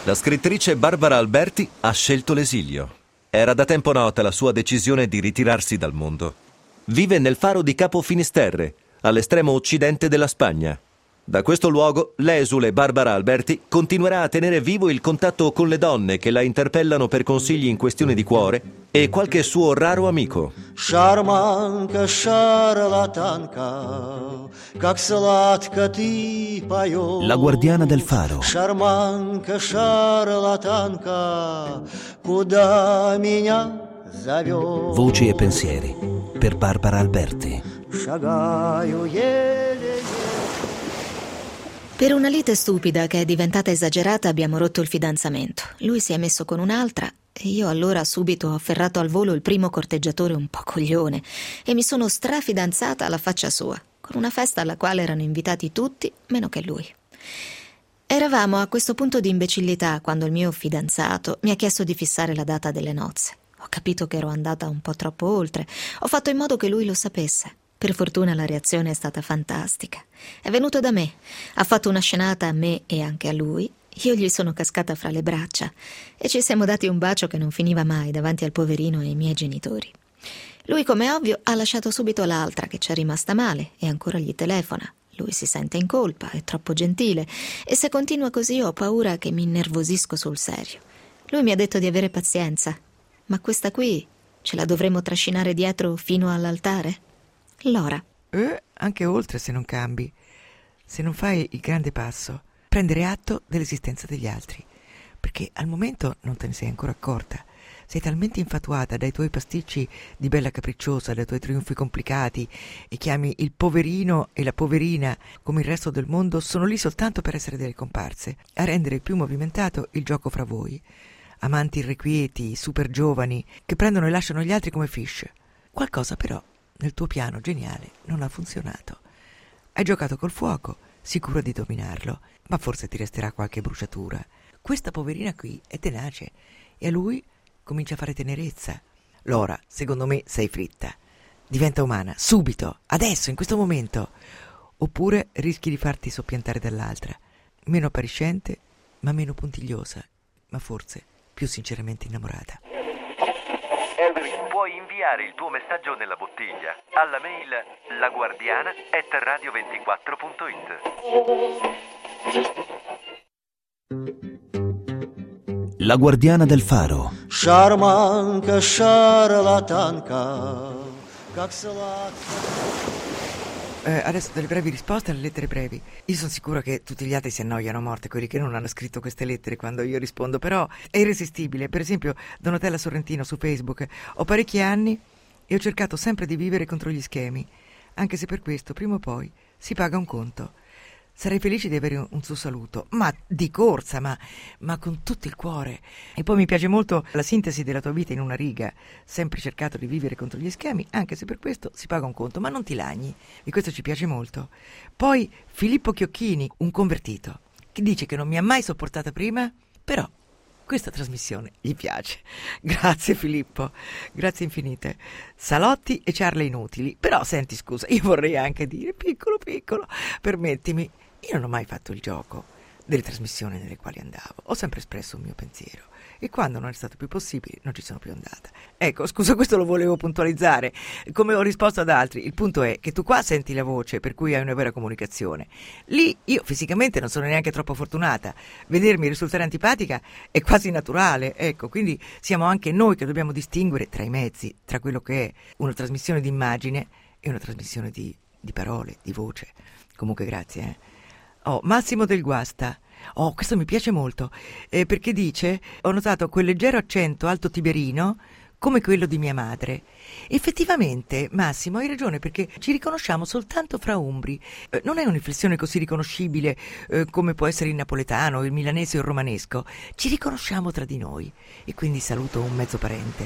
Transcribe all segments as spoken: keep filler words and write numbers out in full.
La scrittrice Barbara Alberti ha scelto l'esilio. Era da tempo nota la sua decisione di ritirarsi dal mondo. Vive nel faro di Capo Finisterre, all'estremo occidente della Spagna. Da questo luogo, l'esule Barbara Alberti continuerà a tenere vivo il contatto con le donne che la interpellano per consigli in questione di cuore e qualche suo raro amico. Шарманка, шарлатанка, как сладко ты поешь. La guardiana del faro. Шарманка, шарлатанка, куда меня зовешь. Voci e pensieri per Barbara Alberti. Шагаю еле. Per una lite stupida che è diventata esagerata abbiamo rotto il fidanzamento. Lui si è messo con un'altra e io allora subito ho afferrato al volo il primo corteggiatore un po' coglione e mi sono strafidanzata alla faccia sua, con una festa alla quale erano invitati tutti meno che lui. Eravamo a questo punto di imbecillità quando il mio fidanzato mi ha chiesto di fissare la data delle nozze. Ho capito che ero andata un po' troppo oltre. Ho fatto in modo che lui lo sapesse. Per fortuna la reazione è stata fantastica. È venuto da me, ha fatto una scenata a me e anche a lui. Io gli sono cascata fra le braccia e ci siamo dati un bacio che non finiva mai davanti al poverino e ai miei genitori. Lui, come ovvio, ha lasciato subito l'altra che ci è rimasta male e ancora gli telefona. Lui si sente in colpa, è troppo gentile e se continua così ho paura che mi innervosisco sul serio. Lui mi ha detto di avere pazienza, ma questa qui ce la dovremo trascinare dietro fino all'altare? Lora. Eh, anche oltre se non cambi, se non fai il grande passo, prendere atto dell'esistenza degli altri, perché al momento non te ne sei ancora accorta. Sei talmente infatuata dai tuoi pasticci di bella capricciosa, dai tuoi trionfi complicati e chiami il poverino e la poverina come il resto del mondo sono lì soltanto per essere delle comparse, a rendere più movimentato il gioco fra voi. Amanti irrequieti, super giovani, che prendono e lasciano gli altri come fish. Qualcosa però nel tuo piano geniale non ha funzionato. Hai giocato col fuoco, sicuro di dominarlo, ma forse ti resterà qualche bruciatura. Questa poverina qui è tenace e a lui comincia a fare tenerezza. Lora, secondo me sei fritta. Diventa umana, subito, adesso, in questo momento. Oppure rischi di farti soppiantare dall'altra, meno appariscente, ma meno puntigliosa, ma forse più sinceramente innamorata. Puoi inviare il tuo messaggio nella bottiglia alla mail laguardiana at radio ventiquattro punto it. La guardiana del faro. Шарманка, шарлатанка, как сладко. Eh, adesso delle brevi risposte alle lettere brevi. Io sono sicura che tutti gli altri si annoiano a morte, quelli che non hanno scritto queste lettere quando io rispondo, però è irresistibile. Per esempio Donatella Sorrentino su Facebook: ho parecchi anni e ho cercato sempre di vivere contro gli schemi, anche se per questo prima o poi si paga un conto. Sarei felice di avere un, un suo saluto, ma di corsa, ma, ma con tutto il cuore. E poi mi piace molto la sintesi della tua vita in una riga: sempre cercato di vivere contro gli schemi, anche se per questo si paga un conto, ma non ti lagni, e questo ci piace molto. Poi Filippo Chiocchini, un convertito, che dice che non mi ha mai sopportata prima, però questa trasmissione gli piace. Grazie Filippo, grazie infinite. Salotti e ciarle inutili, però senti, scusa, io vorrei anche dire, piccolo piccolo, permettimi, io non ho mai fatto il gioco delle trasmissioni nelle quali andavo, ho sempre espresso un mio pensiero e quando non è stato più possibile non ci sono più andata. Ecco, scusa, questo lo volevo puntualizzare, come ho risposto ad altri. Il punto è che tu qua senti la voce, per cui hai una vera comunicazione. Lì io fisicamente non sono neanche troppo fortunata, vedermi risultare antipatica è quasi naturale, ecco, quindi siamo anche noi che dobbiamo distinguere tra i mezzi, tra quello che è una trasmissione di immagine e una trasmissione di, di parole, di voce. Comunque grazie, eh. Oh, Massimo del Guasta. Oh, questo mi piace molto, eh, perché dice: ho notato quel leggero accento alto tiberino come quello di mia madre. Effettivamente, Massimo, hai ragione, perché ci riconosciamo soltanto fra umbri. Eh, non è un'inflessione così riconoscibile eh, come può essere il napoletano, il milanese o il romanesco. Ci riconosciamo tra di noi. E quindi saluto un mezzo parente.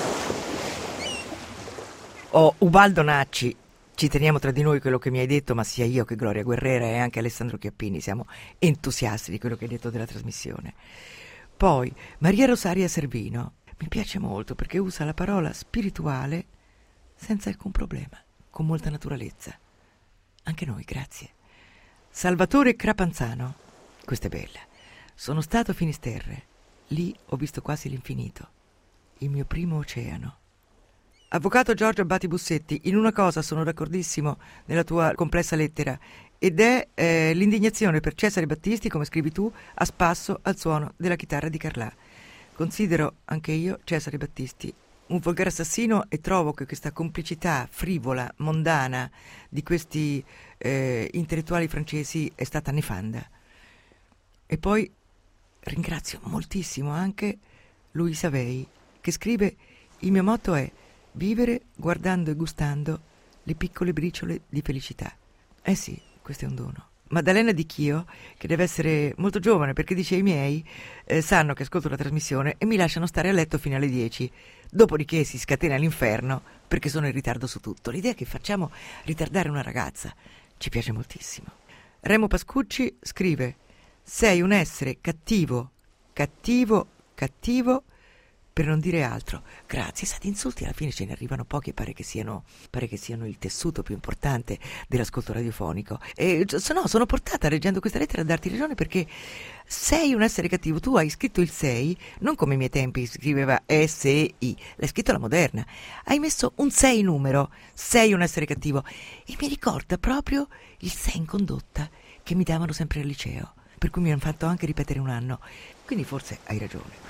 Oh, Ubaldo Nacci. Ci teniamo tra di noi quello che mi hai detto, ma sia io che Gloria Guerrera e anche Alessandro Chiappini siamo entusiasti di quello che hai detto della trasmissione. Poi Maria Rosaria Servino mi piace molto perché usa la parola spirituale senza alcun problema, con molta naturalezza. Anche noi, grazie. Salvatore Crapanzano, questa è bella. Sono stato a Finisterre. Lì ho visto quasi l'infinito. Il mio primo oceano. Avvocato Giorgio Abbati Bussetti, in una cosa sono d'accordissimo nella tua complessa lettera, ed è eh, l'indignazione per Cesare Battisti, come scrivi tu, a spasso al suono della chitarra di Carlà. Considero anche io Cesare Battisti un volgare assassino e trovo che questa complicità frivola, mondana di questi eh, intellettuali francesi è stata nefanda. E poi ringrazio moltissimo anche Louisa Hay, che scrive: il mio motto è vivere guardando e gustando le piccole briciole di felicità. Eh sì, questo è un dono. Maddalena Di Chio, che deve essere molto giovane, perché dice: i miei eh, sanno che ascolto la trasmissione e mi lasciano stare a letto fino alle dieci, dopodiché si scatena l'inferno perché sono in ritardo su tutto. L'idea che facciamo ritardare una ragazza ci piace moltissimo. Remo Pascucci scrive: sei un essere cattivo, cattivo, cattivo, per non dire altro. Grazie, sa, di insulti alla fine ce ne arrivano pochi e pare che siano, pare che siano il tessuto più importante dell'ascolto radiofonico. E no, sono portata leggendo questa lettera a darti ragione, perché sei un essere cattivo. Tu hai scritto il sei, non come ai miei tempi scriveva S E I, l'hai scritto alla moderna. Hai messo un sei numero, sei un essere cattivo. E mi ricorda proprio il sei in condotta che mi davano sempre al liceo, per cui mi hanno fatto anche ripetere un anno. Quindi forse hai ragione.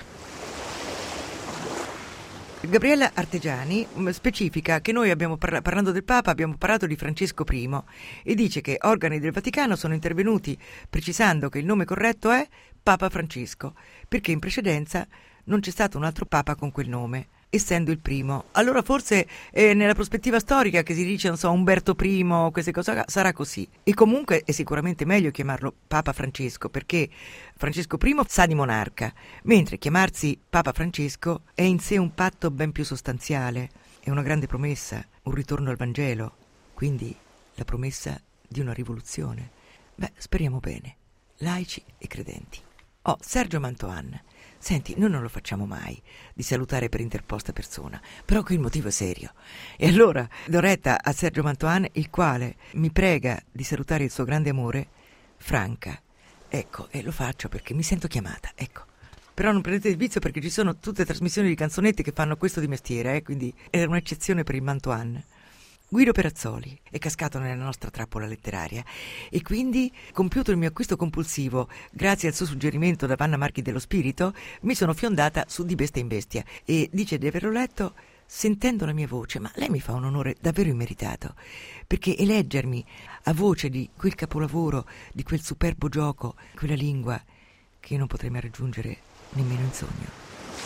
Gabriella Artegiani specifica che noi abbiamo parla- parlando del Papa abbiamo parlato di Francesco I e dice che organi del Vaticano sono intervenuti precisando che il nome corretto è Papa Francesco, perché in precedenza non c'è stato un altro Papa con quel nome, essendo il primo. Allora forse eh, nella prospettiva storica che si dice, non so, Umberto I, queste cose sarà così. E comunque è sicuramente meglio chiamarlo Papa Francesco, perché Francesco I sa di monarca, mentre chiamarsi Papa Francesco è in sé un patto ben più sostanziale, è una grande promessa, un ritorno al Vangelo, quindi la promessa di una rivoluzione. Beh, speriamo bene, laici e credenti. Oh, Sergio Mantoan. Senti, noi non lo facciamo mai di salutare per interposta persona, però qui il motivo è serio. E allora do retta a Sergio Mantoan, il quale mi prega di salutare il suo grande amore, Franca. Ecco, e lo faccio perché mi sento chiamata, ecco. Però non prendete il vizio, perché ci sono tutte trasmissioni di canzonette che fanno questo di mestiere, eh, quindi è un'eccezione per il Mantoan. Guido Perazzoli è cascato nella nostra trappola letteraria e quindi, compiuto il mio acquisto compulsivo grazie al suo suggerimento da Vanna Marchi dello Spirito, mi sono fiondata su Di Bestia in Bestia e dice di averlo letto sentendo la mia voce, ma lei mi fa un onore davvero immeritato, perché eleggermi a voce di quel capolavoro, di quel superbo gioco, quella lingua che io non potrei mai raggiungere nemmeno in sogno.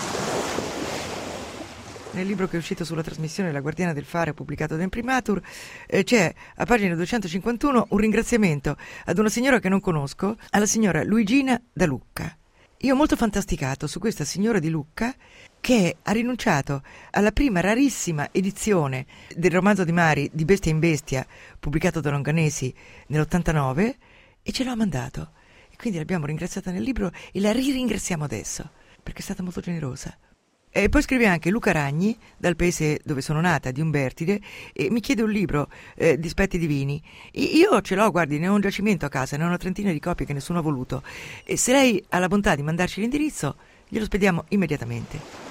Nel libro che è uscito sulla trasmissione La Guardiana del Fare, pubblicato da Imprimatur, eh, c'è a pagina duecentocinquantuno un ringraziamento ad una signora che non conosco, alla signora Luigina da Lucca. Io ho molto fantasticato su questa signora di Lucca che ha rinunciato alla prima rarissima edizione del romanzo di Mari Di Bestia in Bestia, pubblicato da Longanesi nell'ottantanove, e ce l'ha mandato. E quindi l'abbiamo ringraziata nel libro e la ri-ringraziamo adesso, perché è stata molto generosa. E poi scrive anche Luca Ragni, dal paese dove sono nata, di Umbertide, e mi chiede un libro eh, di Spetti Divini. Io ce l'ho, guardi, ne ho un giacimento a casa, ne ho una trentina di copie che nessuno ha voluto. E se lei ha la bontà di mandarci l'indirizzo, glielo spediamo immediatamente.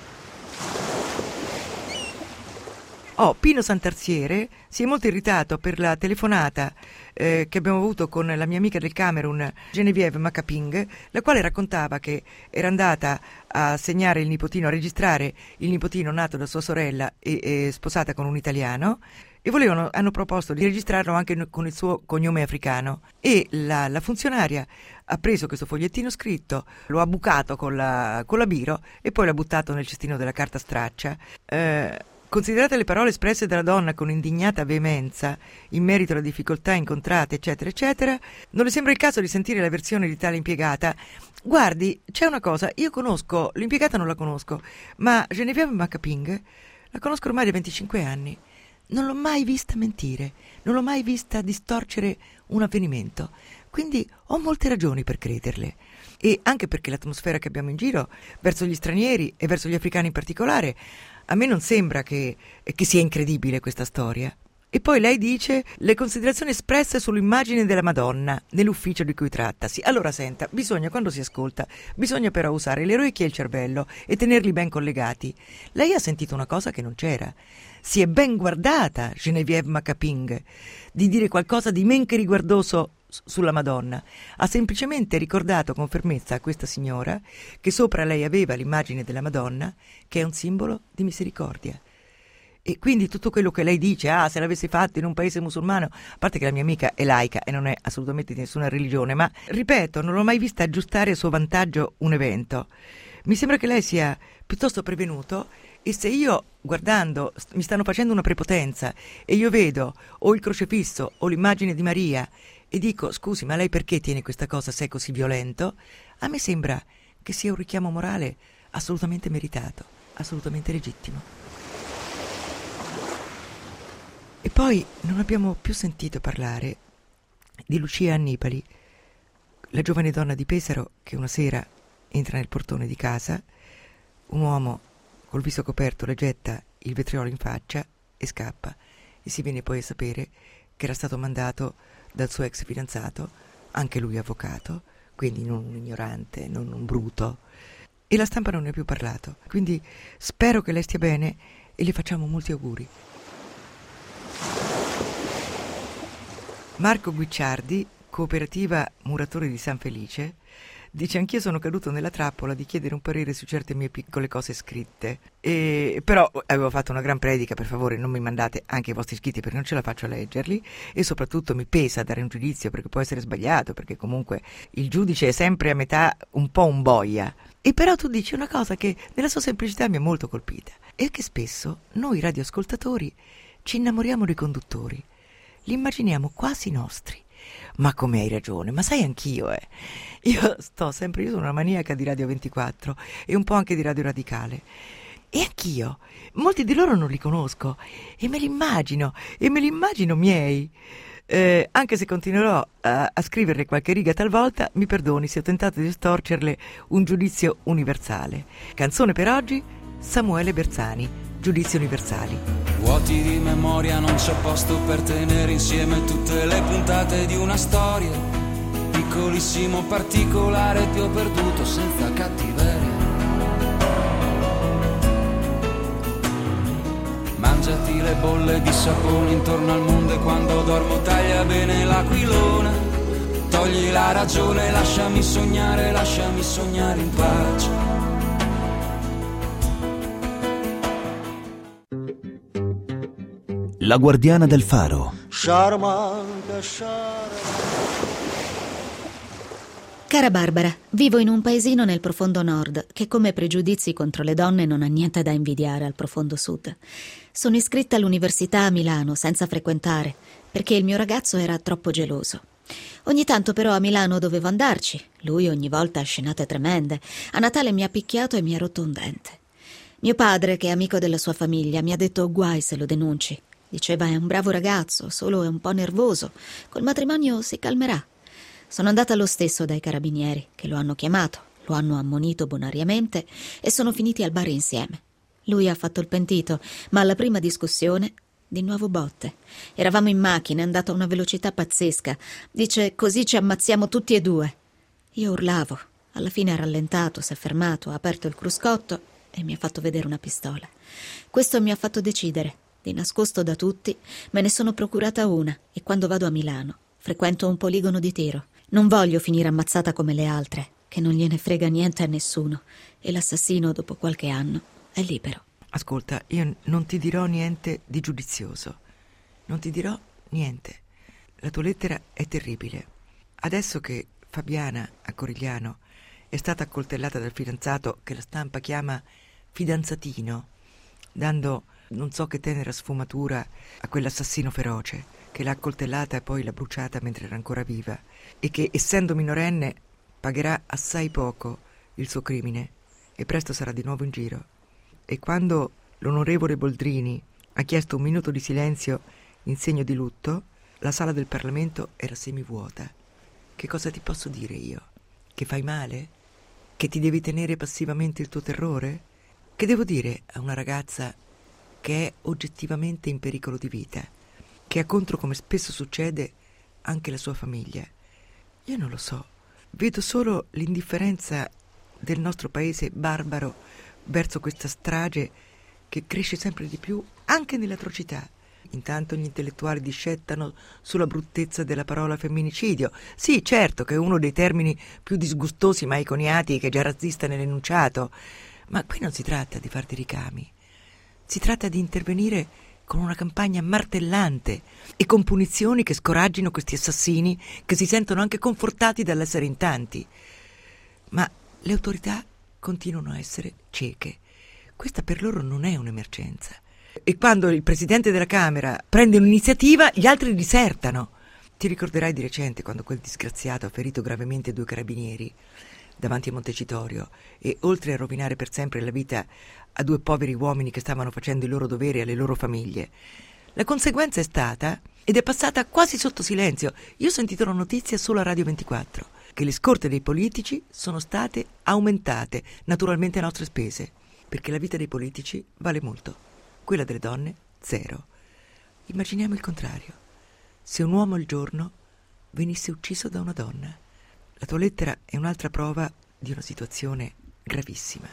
Oh, Pino Santarsiere si è molto irritato per la telefonata eh, che abbiamo avuto con la mia amica del Camerun, Geneviève Macaping, la quale raccontava che era andata a segnare il nipotino, a registrare il nipotino nato da sua sorella e, e sposata con un italiano, e volevano, hanno proposto di registrarlo anche con il suo cognome africano, e la, la funzionaria ha preso questo fogliettino scritto, lo ha bucato con la, con la biro e poi l'ha buttato nel cestino della carta straccia. Eh, Considerate le parole espresse dalla donna con indignata veemenza in merito alle difficoltà incontrate, eccetera, eccetera, non le sembra il caso di sentire la versione di tale impiegata? Guardi, c'è una cosa, io conosco, l'impiegata non la conosco, ma Geneviève Macaping la conosco ormai da venticinque anni. Non l'ho mai vista mentire, non l'ho mai vista distorcere un avvenimento, quindi ho molte ragioni per crederle. E anche perché l'atmosfera che abbiamo in giro verso gli stranieri e verso gli africani in particolare, a me non sembra che, che sia incredibile questa storia. E poi lei dice le considerazioni espresse sull'immagine della Madonna nell'ufficio di cui trattasi. Allora senta, bisogna, quando si ascolta, bisogna però usare le orecchie e il cervello e tenerli ben collegati. Lei ha sentito una cosa che non c'era. Si è ben guardata Geneviève Macaping di dire qualcosa di men che riguardoso sulla Madonna. Ha semplicemente ricordato con fermezza a questa signora che sopra lei aveva l'immagine della Madonna, che è un simbolo di misericordia. E quindi tutto quello che lei dice, ah, se l'avesse fatto in un paese musulmano, a parte che la mia amica è laica e non è assolutamente di nessuna religione, ma ripeto, non l'ho mai vista aggiustare a suo vantaggio un evento. Mi sembra che lei sia piuttosto prevenuto, e se io, guardando, mi stanno facendo una prepotenza e io vedo o il crocefisso o l'immagine di Maria e dico, scusi, ma lei perché tiene questa cosa se è così violento? A me sembra che sia un richiamo morale assolutamente meritato, assolutamente legittimo. E poi non abbiamo più sentito parlare di Lucia Annibali, la giovane donna di Pesaro che una sera entra nel portone di casa, un uomo col viso coperto le getta il vetriolo in faccia e scappa, e si viene poi a sapere che era stato mandato dal suo ex fidanzato, anche lui avvocato, quindi non un ignorante, non un bruto, e la stampa non ne ha più parlato. Quindi spero che lei stia bene e le facciamo molti auguri. Marco Guicciardi, cooperativa Muratori di San Felice, dice: anch'io sono caduto nella trappola di chiedere un parere su certe mie piccole cose scritte, e però avevo fatto una gran predica, per favore non mi mandate anche i vostri scritti perché non ce la faccio a leggerli, e soprattutto mi pesa dare un giudizio perché può essere sbagliato, perché comunque il giudice è sempre a metà un po' un boia. E però tu dici una cosa che nella sua semplicità mi ha molto colpita, è che spesso noi radioascoltatori ci innamoriamo dei conduttori, li immaginiamo quasi nostri. Ma come hai ragione, ma sai anch'io, eh. Io sto sempre, io sono una maniaca di Radio ventiquattro e un po' anche di Radio Radicale. E anch'io, molti di loro non li conosco e me li immagino, e me li immagino miei. Eh, anche se continuerò a, a scriverle qualche riga talvolta, mi perdoni se ho tentato di storcerle un giudizio universale. Canzone per oggi, Samuele Bersani, Giudizi universali. Vuoti di memoria, non c'è posto per tenere insieme tutte le puntate di una storia. Piccolissimo particolare ti ho perduto senza cattiveria. Mangiati le bolle di sapone intorno al mondo e quando dormo taglia bene l'aquilona. Togli la ragione, lasciami sognare, lasciami sognare in pace. La guardiana del faro. Charmante, charmante. Cara Barbara, vivo in un paesino nel profondo nord che come pregiudizi contro le donne non ha niente da invidiare al profondo sud. Sono iscritta all'università a Milano senza frequentare perché il mio ragazzo era troppo geloso. Ogni tanto però a Milano dovevo andarci, lui ogni volta ha scenate tremende. A Natale mi ha picchiato e mi ha rotto un dente. Mio padre, che è amico della sua famiglia, mi ha detto guai se lo denunci. Diceva è un bravo ragazzo, solo è un po' nervoso, col matrimonio si calmerà. Sono andata lo stesso dai carabinieri, che lo hanno chiamato, lo hanno ammonito bonariamente e sono finiti al bar insieme. Lui ha fatto il pentito, ma alla prima discussione di nuovo botte. Eravamo in macchina, è andato a una velocità pazzesca. Dice così ci ammazziamo tutti e due. Io urlavo, alla fine ha rallentato, si è fermato, ha aperto il cruscotto e mi ha fatto vedere una pistola. Questo mi ha fatto decidere. Di nascosto da tutti, me ne sono procurata una e quando vado a Milano frequento un poligono di tiro. Non voglio finire ammazzata come le altre, che non gliene frega niente a nessuno, e l'assassino, dopo qualche anno, è libero. Ascolta, io non ti dirò niente di giudizioso. Non ti dirò niente. La tua lettera è terribile. Adesso che Fabiana, a Corigliano, è stata accoltellata dal fidanzato che la stampa chiama fidanzatino, dando non so che tenera sfumatura a quell'assassino feroce che l'ha accoltellata e poi l'ha bruciata mentre era ancora viva, e che, essendo minorenne, pagherà assai poco il suo crimine e presto sarà di nuovo in giro. E quando l'onorevole Boldrini ha chiesto un minuto di silenzio in segno di lutto, la sala del Parlamento era semivuota. Che cosa ti posso dire io? Che fai male? Che ti devi tenere passivamente il tuo terrore? Che devo dire a una ragazza che è oggettivamente in pericolo di vita, che ha contro, come spesso succede, anche la sua famiglia? Io non lo so. Vedo solo l'indifferenza del nostro paese barbaro verso questa strage che cresce sempre di più anche nell'atrocità. Intanto gli intellettuali discettano sulla bruttezza della parola femminicidio. Sì, certo che è uno dei termini più disgustosi mai coniati, che è già razzista nell'enunciato, ma qui non si tratta di far dei ricami. Si tratta di intervenire con una campagna martellante e con punizioni che scoraggino questi assassini che si sentono anche confortati dall'essere in tanti. Ma le autorità continuano a essere cieche. Questa per loro non è un'emergenza. E quando il presidente della Camera prende un'iniziativa, gli altri disertano. Ti ricorderai di recente quando quel disgraziato ha ferito gravemente due carabinieri davanti a Montecitorio e, oltre a rovinare per sempre la vita a due poveri uomini che stavano facendo i loro doveri alle loro famiglie, la conseguenza è stata, ed è passata quasi sotto silenzio, io ho sentito la notizia solo a Radio ventiquattro, che le scorte dei politici sono state aumentate, naturalmente a nostre spese, perché la vita dei politici vale molto, quella delle donne zero. Immaginiamo il contrario: se un uomo al giorno venisse ucciso da una donna. La tua lettera è un'altra prova di una situazione gravissima.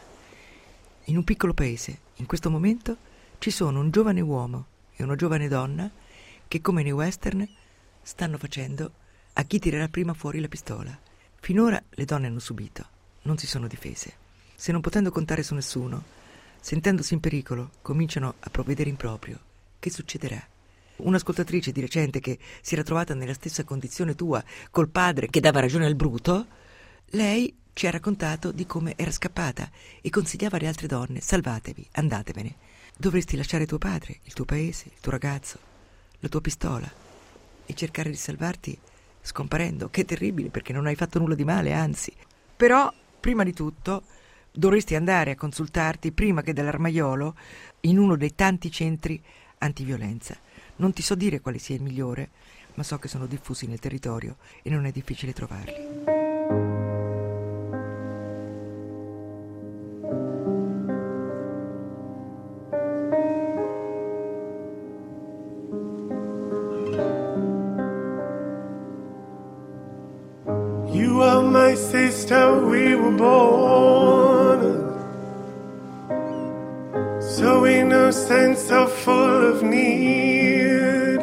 In un piccolo paese, in questo momento, ci sono un giovane uomo e una giovane donna che, come nei western, stanno facendo a chi tirerà prima fuori la pistola. Finora le donne hanno subito, non si sono difese. Se non potendo contare su nessuno, sentendosi in pericolo, cominciano a provvedere in proprio, che succederà? Un'ascoltatrice di recente che si era trovata nella stessa condizione tua, col padre che dava ragione al bruto, lei ci ha raccontato di come era scappata e consigliava alle altre donne: salvatevi, andatevene. Dovresti lasciare tuo padre, il tuo paese, il tuo ragazzo, la tua pistola e cercare di salvarti scomparendo. Che è terribile, perché non hai fatto nulla di male, anzi. Però, prima di tutto, dovresti andare a consultarti, prima che dall'armaiolo, in uno dei tanti centri antiviolenza. Non ti so dire quale sia il migliore, ma so che sono diffusi nel territorio e non è difficile trovarli. You are my sister, we were born so innocent, so full of need.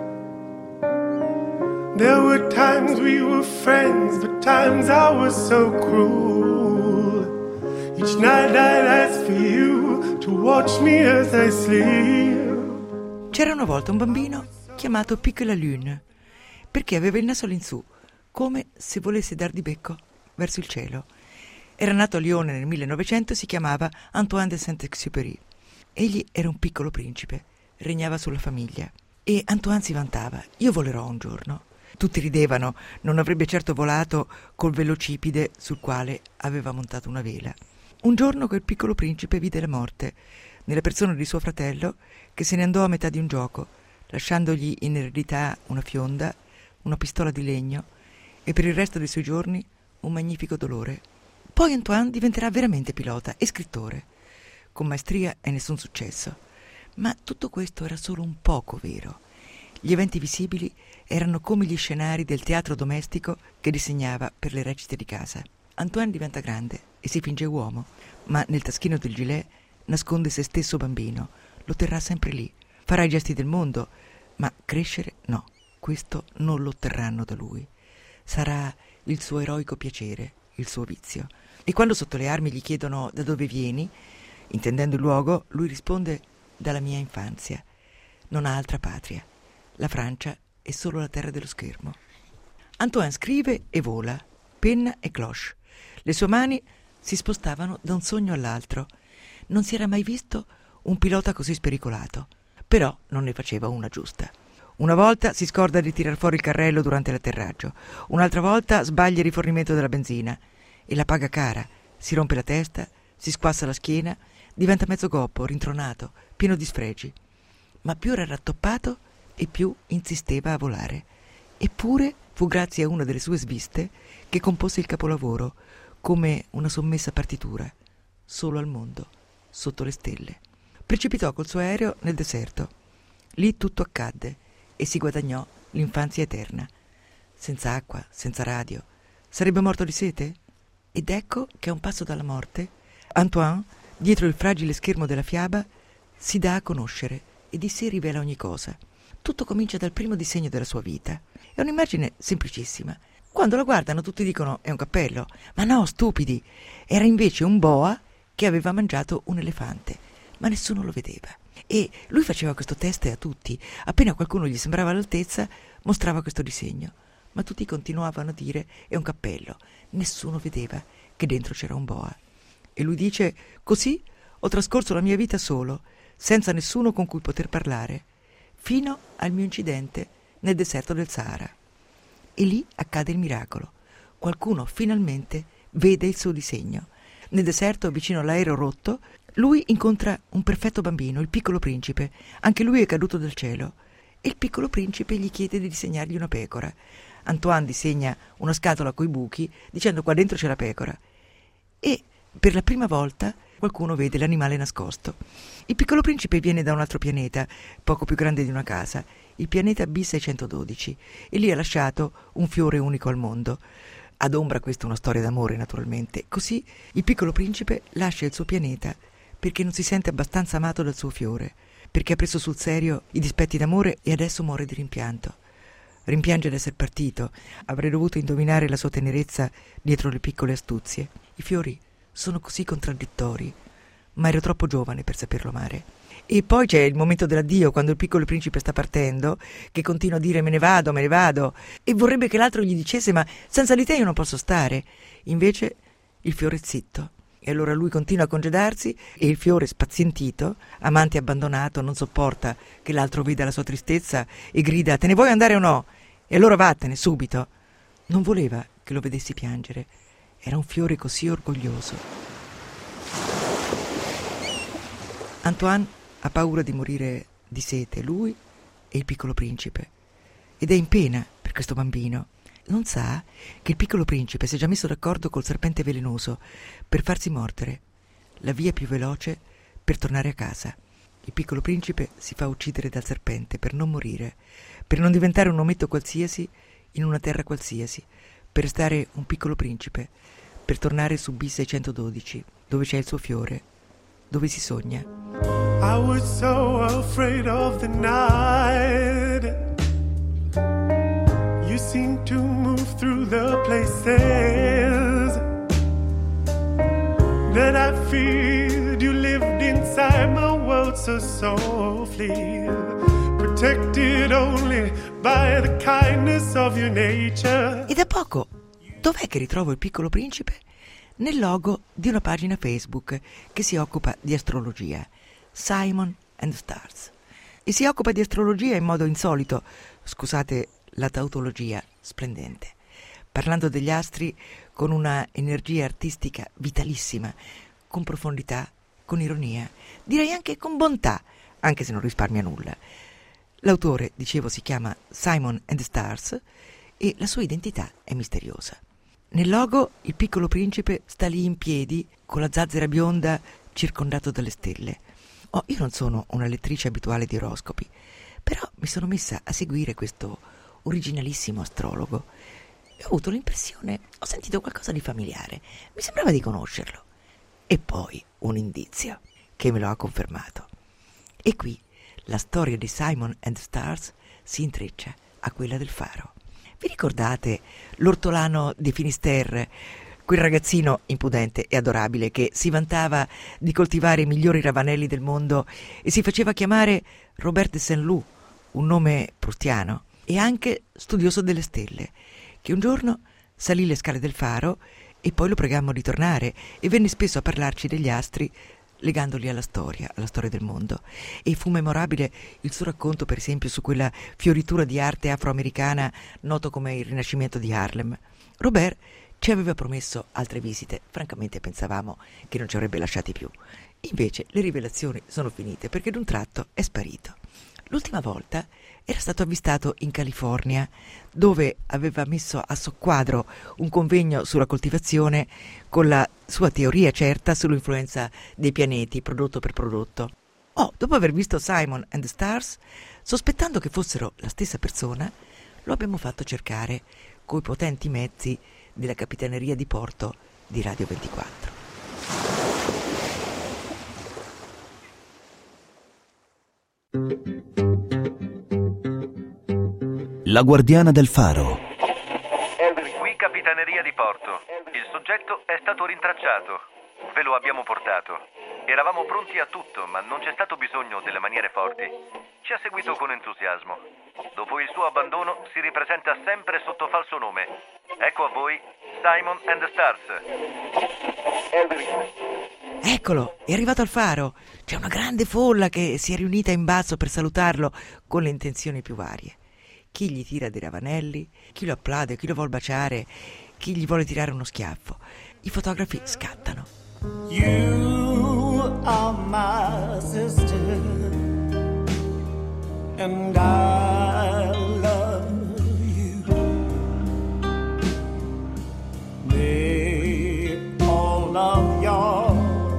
There were times we were friends, but times I was so cruel. Each night I'd ask for you to watch me as I sleep. C'era una volta un bambino chiamato Pic la Lune, perché aveva il naso all'insù, come se volesse dar di becco verso il cielo. Era nato a Lione nel millenovecento e si chiamava Antoine de Saint-Exupéry. Egli era un piccolo principe, regnava sulla famiglia. E Antoine si vantava: io volerò un giorno. Tutti ridevano, non avrebbe certo volato col velocipede sul quale aveva montato una vela. Un giorno quel piccolo principe vide la morte, nella persona di suo fratello, che se ne andò a metà di un gioco, lasciandogli in eredità una fionda, una pistola di legno e per il resto dei suoi giorni un magnifico dolore. Poi Antoine diventerà veramente pilota e scrittore, con maestria e nessun successo. Ma tutto questo era solo un poco vero. Gli eventi visibili erano come gli scenari del teatro domestico che disegnava per le recite di casa. Antoine diventa grande e si finge uomo, ma nel taschino del gilet nasconde se stesso bambino. Lo terrà sempre lì. Farà i gesti del mondo, ma crescere no. Questo non lo otterranno da lui. Sarà il suo eroico piacere, il suo vizio. E quando sotto le armi gli chiedono da dove vieni, intendendo il luogo, lui risponde: dalla mia infanzia. Non ha altra patria. La Francia è solo la terra dello schermo. Antoine scrive e vola, penna e cloche. Le sue mani si spostavano da un sogno all'altro. Non si era mai visto un pilota così spericolato, però non ne faceva una giusta. Una volta si scorda di tirar fuori il carrello durante l'atterraggio, un'altra volta sbaglia il rifornimento della benzina e la paga cara. Si rompe la testa, si squassa la schiena, diventa mezzo goppo, rintronato, pieno di sfregi. Ma più era rattoppato e più insisteva a volare. Eppure fu grazie a una delle sue sviste che compose il capolavoro, come una sommessa partitura, solo al mondo, sotto le stelle. Precipitò col suo aereo nel deserto. Lì tutto accadde e si guadagnò l'infanzia eterna. Senza acqua, senza radio. Sarebbe morto di sete? Ed ecco che a un passo dalla morte, Antoine, dietro il fragile schermo della fiaba, si dà a conoscere e di sé rivela ogni cosa. Tutto comincia dal primo disegno della sua vita. È un'immagine semplicissima. Quando la guardano tutti dicono è un cappello. Ma no, stupidi! Era invece un boa che aveva mangiato un elefante, ma nessuno lo vedeva. E lui faceva questo test a tutti. Appena qualcuno gli sembrava all'altezza, mostrava questo disegno. Ma tutti continuavano a dire è un cappello. Nessuno vedeva che dentro c'era un boa. E lui dice, così ho trascorso la mia vita solo, senza nessuno con cui poter parlare, fino al mio incidente nel deserto del Sahara. E lì accade il miracolo. Qualcuno finalmente vede il suo disegno. Nel deserto, vicino all'aereo rotto, lui incontra un perfetto bambino, il piccolo principe. Anche lui è caduto dal cielo. E il piccolo principe gli chiede di disegnargli una pecora. Antoine disegna una scatola coi buchi, dicendo qua dentro c'è la pecora. E per la prima volta qualcuno vede l'animale nascosto. Il piccolo principe viene da un altro pianeta, poco più grande di una casa, il pianeta B seicentododici, e lì ha lasciato un fiore unico al mondo. Adombra questa una storia d'amore, naturalmente. Così il piccolo principe lascia il suo pianeta perché non si sente abbastanza amato dal suo fiore, perché ha preso sul serio i dispetti d'amore e adesso muore di rimpianto. Rimpiange d'essere partito, avrei dovuto indovinare la sua tenerezza dietro le piccole astuzie. I fiori sono così contraddittori, ma ero troppo giovane per saperlo amare. E poi c'è il momento dell'addio, quando il piccolo principe sta partendo, che continua a dire me ne vado, me ne vado, e vorrebbe che l'altro gli dicesse ma senza di te io non posso stare. Invece il fiore è zitto, e allora lui continua a congedarsi e il fiore, spazientito, amante abbandonato, non sopporta che l'altro veda la sua tristezza e grida te ne vuoi andare o no? E allora vattene, subito. Non voleva che lo vedessi piangere, era un fiore così orgoglioso. Antoine ha paura di morire di sete, lui e il piccolo principe, ed è in pena per questo bambino. Non sa che il piccolo principe si è già messo d'accordo col serpente velenoso per farsi mordere, la via più veloce per tornare a casa. Il piccolo principe si fa uccidere dal serpente per non morire, per non diventare un ometto qualsiasi in una terra qualsiasi, per restare un piccolo principe, per tornare su B seicentododici, dove c'è il suo fiore, dove si sogna. I was so afraid of the night. You seem to move through the places that I feared. You lived inside my world so softly, protected only by the kindness of your nature. E da poco, dov'è che ritrovo il piccolo principe? Nel logo di una pagina Facebook che si occupa di astrologia, Simon and the Stars. E si occupa di astrologia in modo insolito, scusate la tautologia, splendente, parlando degli astri con una energia artistica vitalissima, con profondità, con ironia, direi anche con bontà, anche se non risparmia nulla. L'autore, dicevo, si chiama Simon and the Stars e la sua identità è misteriosa. Nel logo il piccolo principe sta lì in piedi con la zazzera bionda circondato dalle stelle. Oh, io non sono una lettrice abituale di oroscopi, però mi sono messa a seguire questo originalissimo astrologo e ho avuto l'impressione, ho sentito qualcosa di familiare, mi sembrava di conoscerlo. E poi un indizio che me lo ha confermato. E qui la storia di Simon and the Stars si intreccia a quella del faro. Vi ricordate l'ortolano di Finisterre, quel ragazzino impudente e adorabile che si vantava di coltivare i migliori ravanelli del mondo e si faceva chiamare Robert de Saint-Loup, un nome prustiano, e anche studioso delle stelle, che un giorno salì le scale del faro e poi lo pregammo di tornare e venne spesso a parlarci degli astri legandoli alla storia, alla storia del mondo. E fu memorabile il suo racconto, per esempio, su quella fioritura di arte afroamericana noto come il Rinascimento di Harlem. Robert ci aveva promesso altre visite, francamente pensavamo che non ci avrebbe lasciati più. Invece le rivelazioni sono finite perché d'un tratto è sparito. L'ultima volta era stato avvistato in California, dove aveva messo a soqquadro un convegno sulla coltivazione con la sua teoria certa sull'influenza dei pianeti, prodotto per prodotto. Oh, dopo aver visto Simon and the Stars, sospettando che fossero la stessa persona, lo abbiamo fatto cercare coi potenti mezzi della Capitaneria di Porto di Radio ventiquattro. La guardiana del faro. Qui Capitaneria di Porto. Il soggetto è stato rintracciato. Ve lo abbiamo portato. Eravamo pronti a tutto, ma non c'è stato bisogno delle maniere forti. Ci ha seguito con entusiasmo. Dopo il suo abbandono si ripresenta sempre sotto falso nome. Ecco a voi Simon and the Stars. Eccolo, è arrivato al faro. C'è una grande folla che si è riunita in basso per salutarlo con le intenzioni più varie. Chi gli tira dei ravanelli, chi lo applaude, chi lo vuol baciare, chi gli vuole tirare uno schiaffo. I fotografi scattano. You are my sister, and I love you. May all of your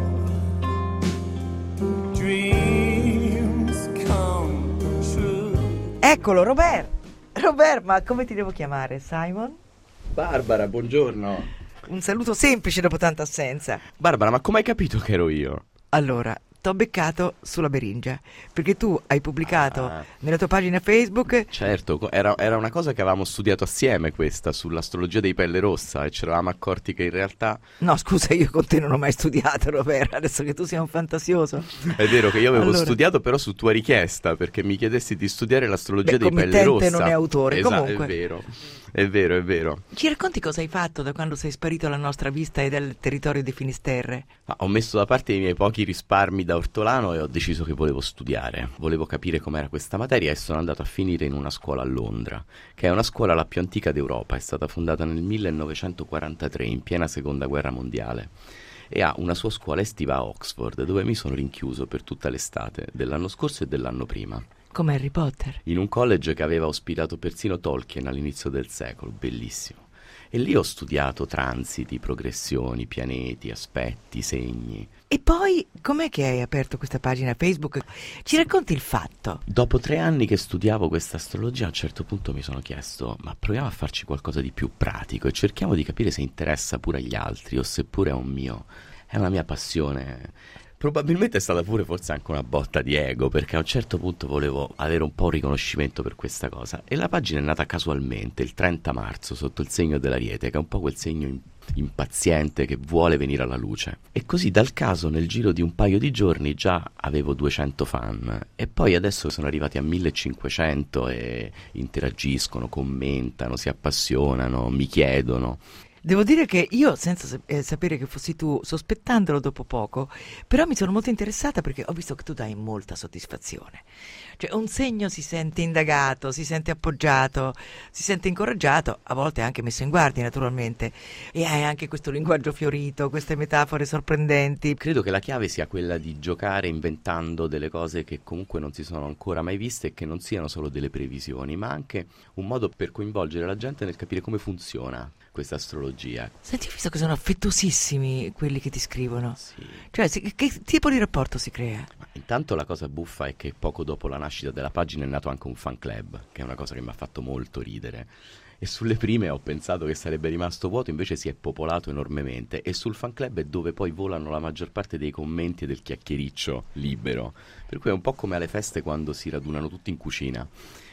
dreams come true. Eccolo, Robert. Robert, ma come ti devo chiamare, Simon? Barbara, buongiorno. Un saluto semplice dopo tanta assenza. Barbara, ma come hai capito che ero io? Allora, t'ho beccato sulla Beringia, perché tu hai pubblicato Ah. nella tua pagina Facebook. Certo, co- era, era una cosa che avevamo studiato assieme questa, sull'astrologia dei Pelle Rossa, e ci eravamo accorti che in realtà... No, scusa, io con te non ho mai studiato, Robert, adesso che tu sei un fantasioso. È vero che io avevo Allora. studiato però su tua richiesta, perché mi chiedessi di studiare l'astrologia Beh, dei Pelle committente Rossa. non è autore, Esatto, comunque. è vero, è vero, è vero. Ci racconti cosa hai fatto da quando sei sparito alla nostra vista e dal territorio di Finisterre? Ma ho messo da parte i miei pochi risparmi da ortolano e ho deciso che volevo studiare. Volevo capire com'era questa materia e sono andato a finire in una scuola a Londra, che è una scuola la più antica d'Europa, è stata fondata nel millenovecentoquarantatré, in piena seconda guerra mondiale, e ha una sua scuola estiva a Oxford, dove mi sono rinchiuso per tutta l'estate dell'anno scorso e dell'anno prima. Come Harry Potter. In un college che aveva ospitato persino Tolkien all'inizio del secolo, bellissimo. E lì ho studiato transiti, progressioni, pianeti, aspetti, segni. E poi, com'è che hai aperto questa pagina Facebook? Ci racconti il fatto? Dopo tre anni che studiavo questa astrologia, a un certo punto mi sono chiesto, ma proviamo a farci qualcosa di più pratico e cerchiamo di capire se interessa pure agli altri o se pure è un mio, è una mia passione. Probabilmente è stata pure forse anche una botta di ego, perché a un certo punto volevo avere un po' riconoscimento per questa cosa, e la pagina è nata casualmente il trenta marzo sotto il segno dell'Ariete, che è un po' quel segno in- impaziente che vuole venire alla luce. E così dal caso nel giro di un paio di giorni già avevo duecento fan, e poi adesso sono arrivati a millecinquecento e interagiscono, commentano, si appassionano, mi chiedono. Devo dire che io, senza sap- eh, sapere che fossi tu, sospettandolo dopo poco, però mi sono molto interessata perché ho visto che tu dai molta soddisfazione. Cioè un segno si sente indagato, si sente appoggiato, si sente incoraggiato, a volte anche messo in guardia naturalmente, e hai anche questo linguaggio fiorito, queste metafore sorprendenti. Credo che la chiave sia quella di giocare inventando delle cose che comunque non si sono ancora mai viste e che non siano solo delle previsioni, ma anche un modo per coinvolgere la gente nel capire come funziona questa astrologia. Senti, ho visto che sono affettuosissimi quelli che ti scrivono. Sì. Cioè, si- che tipo di rapporto si crea? Ma intanto la cosa buffa è che poco dopo la nascita della pagina è nato anche un fan club, che è una cosa che mi ha fatto molto ridere. E sulle prime ho pensato che sarebbe rimasto vuoto, invece si è popolato enormemente, e sul fan club è dove poi volano la maggior parte dei commenti e del chiacchiericcio libero, per cui è un po' come alle feste quando si radunano tutti in cucina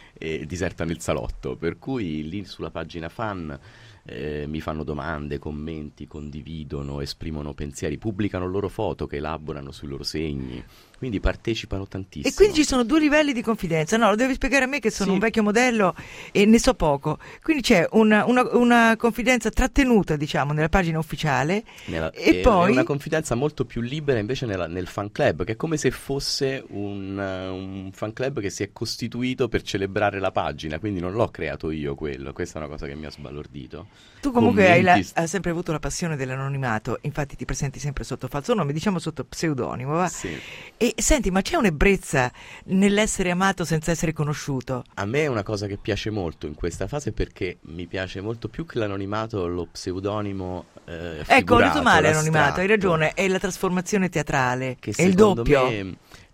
e disertano il salotto, per cui lì sulla pagina fan eh, mi fanno domande, commenti, condividono, esprimono pensieri, pubblicano loro foto che elaborano sui loro segni, quindi partecipano tantissimo. E quindi ci sono due livelli di confidenza. No, lo devi spiegare a me che sono Sì. un vecchio modello e ne so poco. Quindi c'è una, una, una confidenza trattenuta, diciamo, nella pagina ufficiale. Nella- e è, poi è una confidenza molto più libera invece nella- nel fan club, che è come se fosse un, uh, un fan club che si è costituito per celebrare la pagina, quindi non l'ho creato io quello, questa è una cosa che mi ha sbalordito. tu comunque hai, la- Commenti- hai sempre avuto la passione dell'anonimato, infatti ti presenti sempre sotto falso nome, diciamo sotto pseudonimo, va? Sì. E senti, ma c'è un'ebbrezza nell'essere amato senza essere conosciuto? A me è una cosa che piace molto in questa fase, perché mi piace molto più che l'anonimato lo pseudonimo eh, Ecco, ho figurato, detto male l'anonimato, l'astratto, hai ragione, è la trasformazione teatrale, che è il secondo doppio. me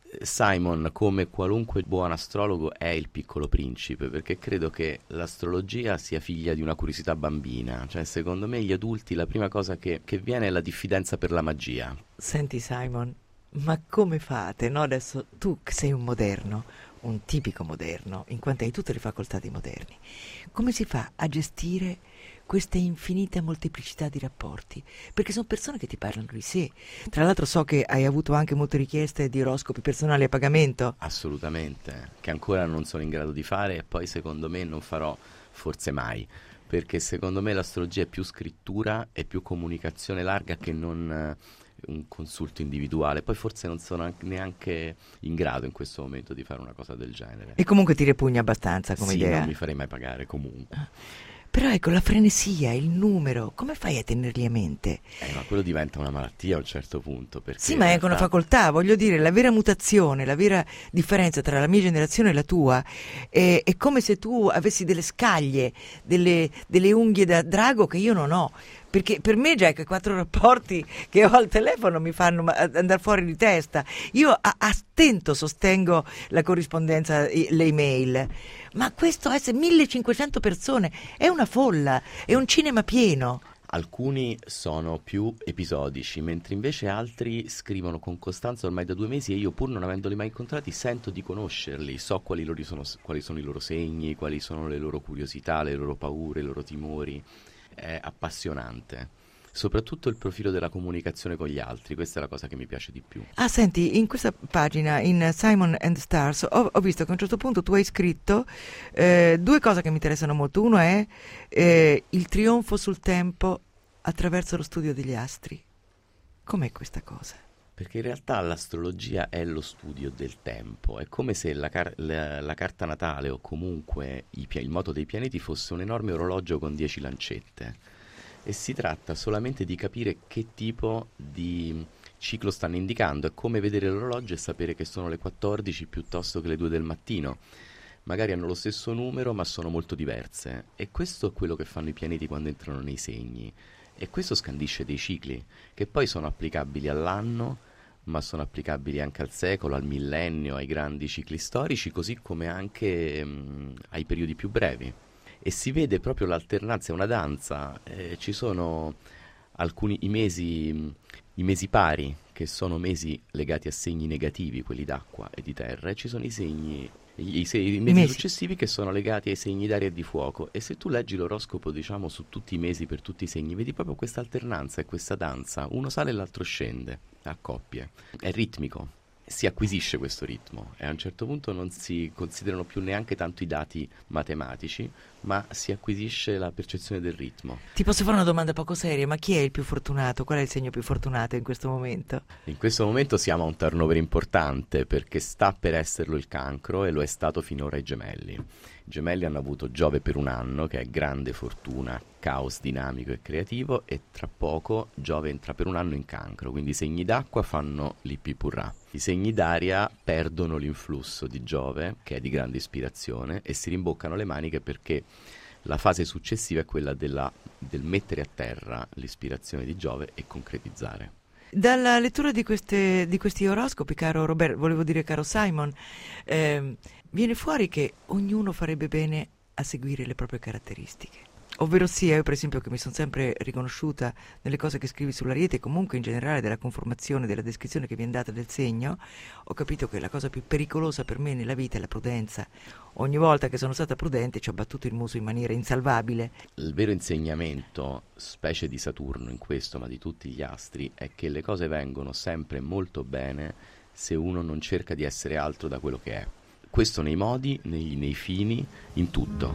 Simon, come qualunque buon astrologo, è il piccolo principe, perché credo che l'astrologia sia figlia di una curiosità bambina. Cioè, secondo me, gli adulti la prima cosa che, che viene è la diffidenza per la magia. Senti Simon, ma come fate, no? Adesso tu che sei un moderno, un tipico moderno, in quanto hai tutte le facoltà dei moderni, come si fa a gestire questa infinita molteplicità di rapporti? Perché sono persone che ti parlano di sé. Tra l'altro so che hai avuto anche molte richieste di oroscopi personali a pagamento. Assolutamente, che ancora non sono in grado di fare e poi secondo me non farò forse mai, perché secondo me l'astrologia è più scrittura e più comunicazione larga che non eh, un consulto individuale. Poi forse non sono neanche in grado in questo momento di fare una cosa del genere. E comunque ti repugna abbastanza come sì, idea? non mi farei mai pagare comunque. Però ecco, la frenesia, il numero, come fai a tenerli a mente? Eh, ma quello diventa una malattia a un certo punto. Perché sì, ma è anche una facoltà, voglio dire, la vera mutazione, la vera differenza tra la mia generazione e la tua è, è come se tu avessi delle scaglie, delle, delle unghie da drago che io non ho. Perché per me già che quattro rapporti che ho al telefono mi fanno andare fuori di testa. Io a, a stento sostengo la corrispondenza, le email, ma questo essere millecinquecento persone è una folla, è un cinema pieno. Alcuni sono più episodici, mentre invece altri scrivono con costanza ormai da due mesi e io, pur non avendoli mai incontrati, sento di conoscerli, so quali, loro sono, quali sono i loro segni, quali sono le loro curiosità, le loro paure, i loro timori. È appassionante, soprattutto il profilo della comunicazione con gli altri, questa è la cosa che mi piace di più. Ah, senti, in questa pagina, in Simon and the Stars, ho, ho visto che a un certo punto tu hai scritto eh, due cose che mi interessano molto. Uno è eh, il trionfo sul tempo attraverso lo studio degli astri. Com'è questa cosa? Perché in realtà l'astrologia è lo studio del tempo, è come se la, car- la, la carta natale o comunque i, il moto dei pianeti fosse un enorme orologio con dieci lancette e si tratta solamente di capire che tipo di ciclo stanno indicando. È come vedere l'orologio e sapere che sono le quattordici piuttosto che le due del mattino. Magari hanno lo stesso numero ma sono molto diverse e questo è quello che fanno i pianeti quando entrano nei segni e questo scandisce dei cicli che poi sono applicabili all'anno, ma sono applicabili anche al secolo, al millennio, ai grandi cicli storici, così come anche mh, ai periodi più brevi. E si vede proprio l'alternanza, è una danza. Eh, ci sono alcuni i mesi, mh, i mesi pari, che sono mesi legati a segni negativi, quelli d'acqua e di terra, e ci sono i segni, i, i, i, i mesi, mesi successivi che sono legati ai segni d'aria e di fuoco. E se tu leggi l'oroscopo, diciamo, su tutti i mesi per tutti i segni, vedi proprio questa alternanza e questa danza. Uno sale e l'altro scende a coppie, è ritmico, si acquisisce questo ritmo e a un certo punto non si considerano più neanche tanto i dati matematici, ma si acquisisce la percezione del ritmo. Ti posso fare una domanda poco seria, ma chi è il più fortunato? Qual è il segno più fortunato in questo momento? In questo momento siamo a un turnover importante perché sta per esserlo il Cancro e lo è stato finora i Gemelli. I Gemelli hanno avuto Giove per un anno, che è grande fortuna, caos dinamico e creativo, e tra poco Giove entra per un anno in Cancro, quindi i segni d'acqua fanno l'ippipurrà. I segni d'aria perdono l'influsso di Giove, che è di grande ispirazione, e si rimboccano le maniche perché la fase successiva è quella della, del mettere a terra l'ispirazione di Giove e concretizzare. Dalla lettura di, queste, di questi oroscopi, caro Robert, volevo dire caro Simon, eh, viene fuori che ognuno farebbe bene a seguire le proprie caratteristiche. Ovvero sia, io per esempio che mi sono sempre riconosciuta nelle cose che scrivi sull'Ariete e comunque in generale della conformazione, della descrizione che viene data del segno, ho capito che la cosa più pericolosa per me nella vita è la prudenza. Ogni volta che sono stata prudente ci ho battuto il muso in maniera insalvabile. Il vero insegnamento, specie di Saturno in questo, ma di tutti gli astri, è che le cose vengono sempre molto bene se uno non cerca di essere altro da quello che è. Questo nei modi, nei, nei fini, in tutto.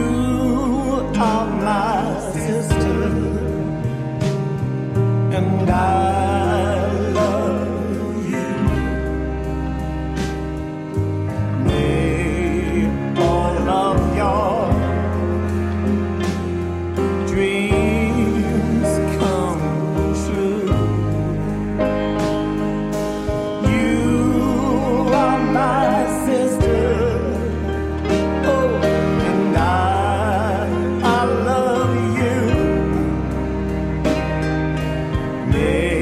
You are my sister, and I love you. May all of your dreams come true. You are my sister. Yeah.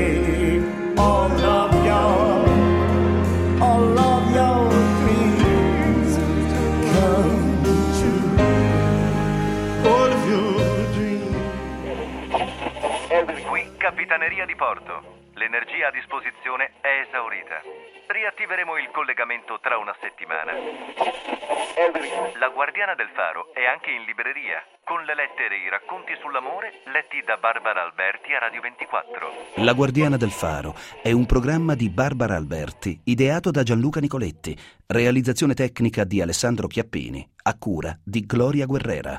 rapporto. L'energia a disposizione è esaurita. Riattiveremo il collegamento tra una settimana. La Guardiana del Faro è anche in libreria, con le lettere e i racconti sull'amore letti da Barbara Alberti a Radio ventiquattro. La Guardiana del Faro è un programma di Barbara Alberti, ideato da Gianluca Nicoletti, realizzazione tecnica di Alessandro Chiappini, a cura di Gloria Guerrera.